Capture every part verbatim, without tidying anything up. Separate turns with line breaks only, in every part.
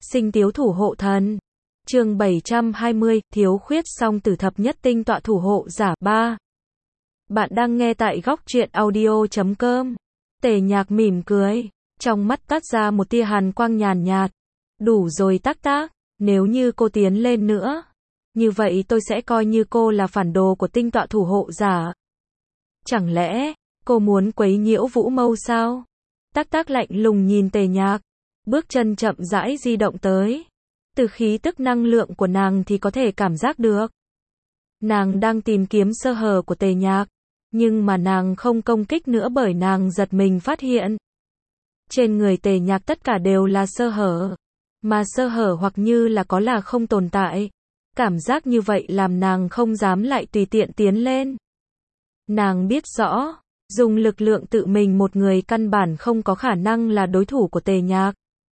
Sinh Tiếu thủ hộ thần. Chương bảy trăm hai mươi, thiếu khuyết song tử thập nhất tinh tọa thủ hộ giả ba. Bạn đang nghe tại góc truyện audio chấm com. Tề Nhạc mỉm cười, trong mắt toát ra một tia hàn quang nhàn nhạt. Đủ rồi Tác Tác, nếu như cô tiến lên nữa, như vậy tôi sẽ coi như cô là phản đồ của tinh tọa thủ hộ giả. Chẳng lẽ, cô muốn quấy nhiễu Vũ Mâu sao? Tác Tác lạnh lùng nhìn Tề Nhạc, bước chân chậm rãi di động tới. Từ khí tức năng lượng của nàng thì có thể cảm giác được. Nàng đang tìm kiếm sơ hở của Tề Nhạc, nhưng mà nàng không công kích nữa bởi nàng giật mình phát hiện. Trên người Tề Nhạc tất cả đều là sơ hở, mà sơ hở hoặc như là có là không tồn tại. Cảm giác như vậy làm nàng không dám lại tùy tiện tiến lên. Nàng biết rõ, dùng lực lượng tự mình một người căn bản không có khả năng là đối thủ của Tề Nhạc.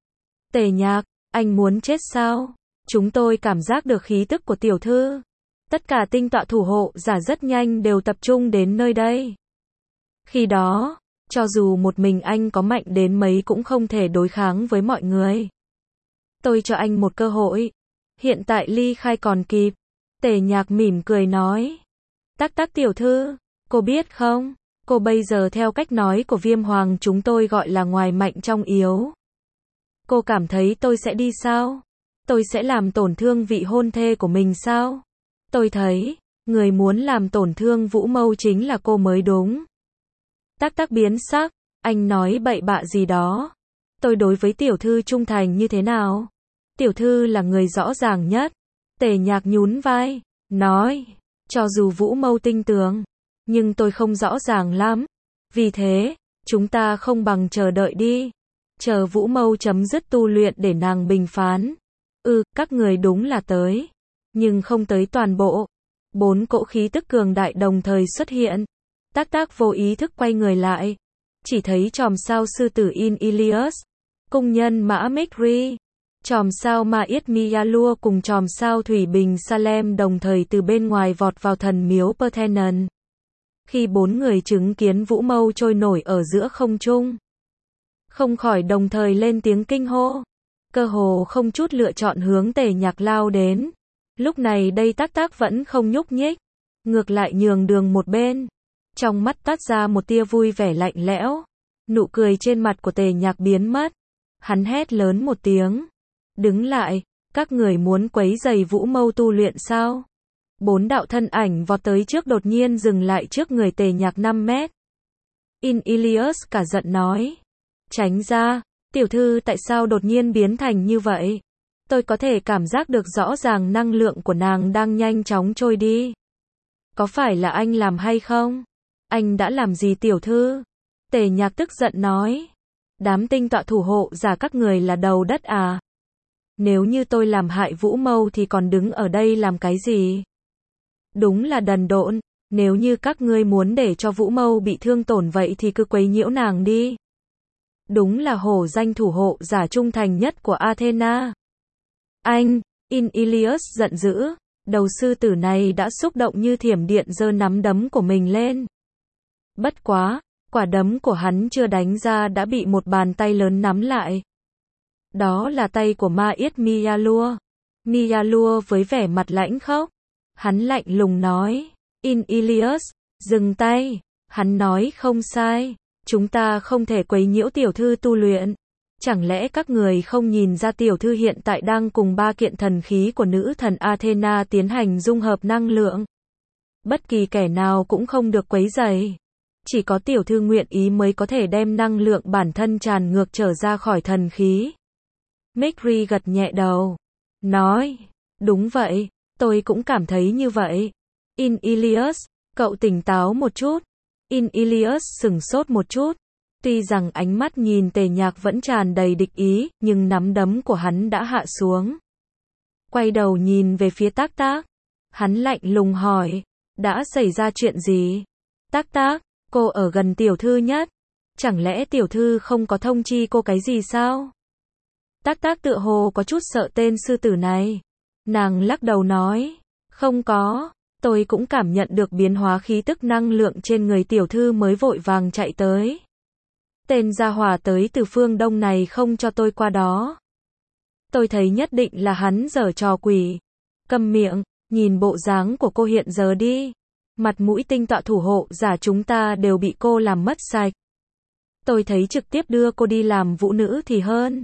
Tề Nhạc, anh muốn chết sao? Chúng tôi cảm giác được khí tức của tiểu thư. Tất cả tinh tọa thủ hộ giả rất nhanh đều tập trung đến nơi đây. Khi đó, cho dù một mình anh có mạnh đến mấy cũng không thể đối kháng với mọi người. Tôi cho anh một cơ hội. Hiện tại ly khai còn kịp. Tề Nhạc mỉm cười nói. Tác Tác tiểu thư, cô biết không? Cô bây giờ theo cách nói của Viêm Hoàng chúng tôi gọi là ngoài mạnh trong yếu. Cô cảm thấy tôi sẽ đi sao? Tôi sẽ làm tổn thương vị hôn thê của mình sao? Tôi thấy, người muốn làm tổn thương Vũ Mâu chính là cô mới đúng. Tác Tác biến sắc, anh nói bậy bạ gì đó. Tôi đối với tiểu thư trung thành như thế nào? Tiểu thư là người rõ ràng nhất. Tề Nhạc nhún vai, nói, cho dù Vũ Mâu tinh tường, nhưng tôi không rõ ràng lắm. Vì thế, chúng ta không bằng chờ đợi đi. Chờ Vũ Mâu chấm dứt tu luyện để nàng bình phán. Ừ, các người đúng là tới. Nhưng không tới toàn bộ. Bốn cỗ khí tức cường đại đồng thời xuất hiện. Tác Tác vô ý thức quay người lại. Chỉ thấy chòm sao sư tử In Ilias, cung nhân Mã Mikri, chòm sao Ma Yết Miyalua cùng chòm sao Thủy Bình Salem đồng thời từ bên ngoài vọt vào thần miếu Parthenon. Khi bốn người chứng kiến Vũ Mâu trôi nổi ở giữa không trung, không khỏi đồng thời lên tiếng kinh hô. Cơ hồ không chút lựa chọn hướng Tề Nhạc lao đến. Lúc này đây Tác Tác vẫn không nhúc nhích, ngược lại nhường đường một bên. Trong mắt toát ra một tia vui vẻ lạnh lẽo. Nụ cười trên mặt của Tề Nhạc biến mất. Hắn hét lớn một tiếng. Đứng lại, các người muốn quấy rầy Vũ Mâu tu luyện sao? Bốn đạo thân ảnh vọt tới trước đột nhiên dừng lại trước người Tề Nhạc năm mét. In Ilias cả giận nói. Tránh ra, tiểu thư tại sao đột nhiên biến thành như vậy? Tôi có thể cảm giác được rõ ràng năng lượng của nàng đang nhanh chóng trôi đi. Có phải là anh làm hay không? Anh đã làm gì tiểu thư? Tề Nhạc tức giận nói. Đám tinh tọa thủ hộ giả các người là đầu đất à? Nếu như tôi làm hại Vũ Mâu thì còn đứng ở đây làm cái gì? Đúng là đần độn, nếu như các ngươi muốn để cho Vũ Mâu bị thương tổn vậy thì cứ quấy nhiễu nàng đi. Đúng là hổ danh thủ hộ giả trung thành nhất của Athena. Anh, In Ilias giận dữ, đầu sư tử này đã xúc động như thiểm điện giơ nắm đấm của mình lên. Bất quá, quả đấm của hắn chưa đánh ra đã bị một bàn tay lớn nắm lại. Đó là tay của Ma Yết Miyalua. Miyalua với vẻ mặt lãnh khốc. Hắn lạnh lùng nói, In Ilias, dừng tay. Hắn nói không sai, chúng ta không thể quấy nhiễu tiểu thư tu luyện. Chẳng lẽ các người không nhìn ra tiểu thư hiện tại đang cùng ba kiện thần khí của nữ thần Athena tiến hành dung hợp năng lượng? Bất kỳ kẻ nào cũng không được quấy rầy. Chỉ có tiểu thư nguyện ý mới có thể đem năng lượng bản thân tràn ngược trở ra khỏi thần khí. Mikri gật nhẹ đầu, nói, đúng vậy, tôi cũng cảm thấy như vậy. In Ilias, cậu tỉnh táo một chút. In Ilias sửng sốt một chút. Tuy rằng ánh mắt nhìn Tề Nhạc vẫn tràn đầy địch ý, nhưng nắm đấm của hắn đã hạ xuống. Quay đầu nhìn về phía Tác Tác. Hắn lạnh lùng hỏi, đã xảy ra chuyện gì? Tác Tác, cô ở gần tiểu thư nhất. Chẳng lẽ tiểu thư không có thông chi cô cái gì sao? Tác Tác tựa hồ có chút sợ tên sư tử này. Nàng lắc đầu nói, không có, tôi cũng cảm nhận được biến hóa khí tức năng lượng trên người tiểu thư mới vội vàng chạy tới. Tên gia hỏa tới từ phương đông này không cho tôi qua đó. Tôi thấy nhất định là hắn giở trò quỷ. Câm miệng, nhìn bộ dáng của cô hiện giờ đi. Mặt mũi tinh tọa thủ hộ giả chúng ta đều bị cô làm mất sạch. Tôi thấy trực tiếp đưa cô đi làm vũ nữ thì hơn.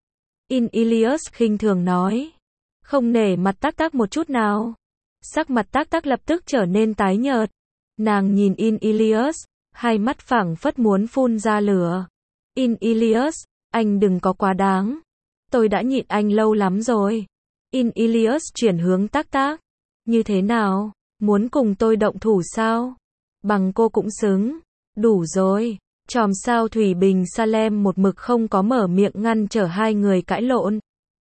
In Ilias khinh thường nói. Không nể mặt Tắc Tắc một chút nào. Sắc mặt Tắc Tắc lập tức trở nên tái nhợt. Nàng nhìn In Ilias, hai mắt phảng phất muốn phun ra lửa. In Ilias, anh đừng có quá đáng. Tôi đã nhịn anh lâu lắm rồi. In Ilias chuyển hướng Tắc Tắc. Như thế nào? Muốn cùng tôi động thủ sao? Bằng cô cũng xứng. Đủ rồi. Chòm sao Thủy Bình Salem một mực không có mở miệng ngăn trở hai người cãi lộn.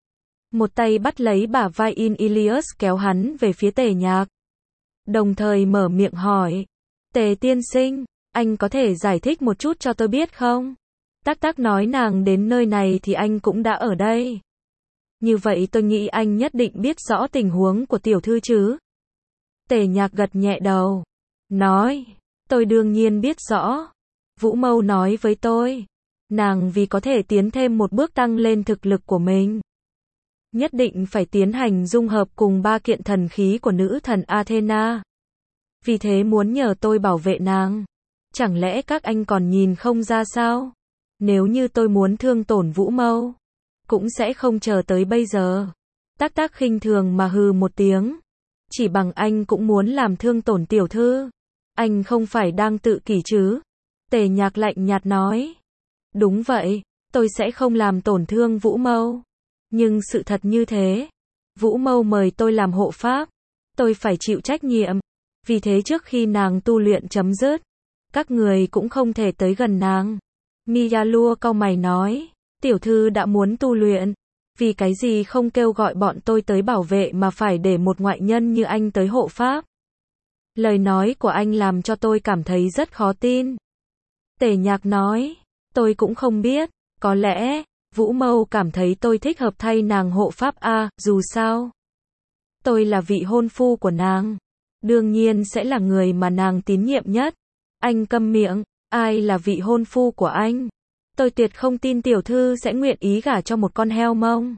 Một tay bắt lấy bả vai In Ilias kéo hắn về phía Tề Nhạc. Đồng thời mở miệng hỏi. Tề tiên sinh, anh có thể giải thích một chút cho tôi biết không? Tắc Tắc nói nàng đến nơi này thì anh cũng đã ở đây. Như vậy tôi nghĩ anh nhất định biết rõ tình huống của tiểu thư chứ? Tề Nhạc gật nhẹ đầu. Nói, tôi đương nhiên biết rõ. Vũ Mâu nói với tôi. Nàng vì có thể tiến thêm một bước tăng lên thực lực của mình. Nhất định phải tiến hành dung hợp cùng ba kiện thần khí của nữ thần Athena. Vì thế muốn nhờ tôi bảo vệ nàng. Chẳng lẽ các anh còn nhìn không ra sao? Nếu như tôi muốn thương tổn Vũ Mâu, cũng sẽ không chờ tới bây giờ. Tắc Tắc khinh thường mà hừ một tiếng. Chỉ bằng anh cũng muốn làm thương tổn tiểu thư. Anh không phải đang tự kỷ chứ? Tề Nhạc lạnh nhạt nói. Đúng vậy, tôi sẽ không làm tổn thương Vũ Mâu. Nhưng sự thật như thế. Vũ Mâu mời tôi làm hộ pháp. Tôi phải chịu trách nhiệm. Vì thế trước khi nàng tu luyện chấm dứt, các người cũng không thể tới gần nàng. Miyalua cau mày nói. Tiểu thư đã muốn tu luyện. Vì cái gì không kêu gọi bọn tôi tới bảo vệ mà phải để một ngoại nhân như anh tới hộ pháp? Lời nói của anh làm cho tôi cảm thấy rất khó tin. Tề Nhạc nói. Tôi cũng không biết. Có lẽ, Vũ Mâu cảm thấy tôi thích hợp thay nàng hộ pháp a, dù sao. Tôi là vị hôn phu của nàng. Đương nhiên sẽ là người mà nàng tín nhiệm nhất. Anh câm miệng. Ai là vị hôn phu của anh? Tôi tuyệt không tin tiểu thư sẽ nguyện ý gả cho một con heo mông.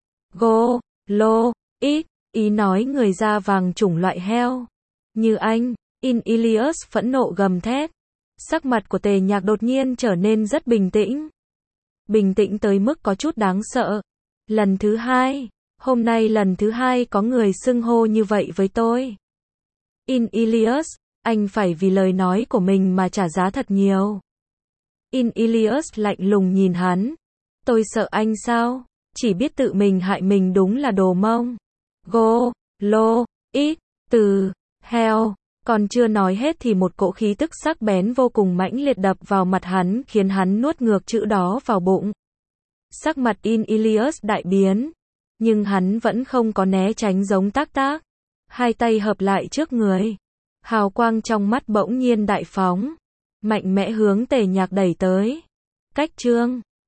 Gô, lô, ít, ý nói người da vàng chủng loại heo. Như anh, In Ilias phẫn nộ gầm thét. Sắc mặt của Tề Nhạc đột nhiên trở nên rất bình tĩnh. Bình tĩnh tới mức có chút đáng sợ. Lần thứ hai, hôm nay lần thứ hai có người xưng hô như vậy với tôi. In Ilias, anh phải vì lời nói của mình mà trả giá thật nhiều. In Ilias lạnh lùng nhìn hắn. Tôi sợ anh sao? Chỉ biết tự mình hại mình đúng là đồ mông. Gô, lô, ít, từ, heo. Còn chưa nói hết thì một cỗ khí tức sắc bén vô cùng mãnh liệt đập vào mặt hắn khiến hắn nuốt ngược chữ đó vào bụng. Sắc mặt In Ilias đại biến. Nhưng hắn vẫn không có né tránh giống Tắc Tắc. Hai tay hợp lại trước người. Hào quang trong mắt bỗng nhiên đại phóng. Mạnh mẽ hướng Tề Nhạc đẩy tới. Cách chương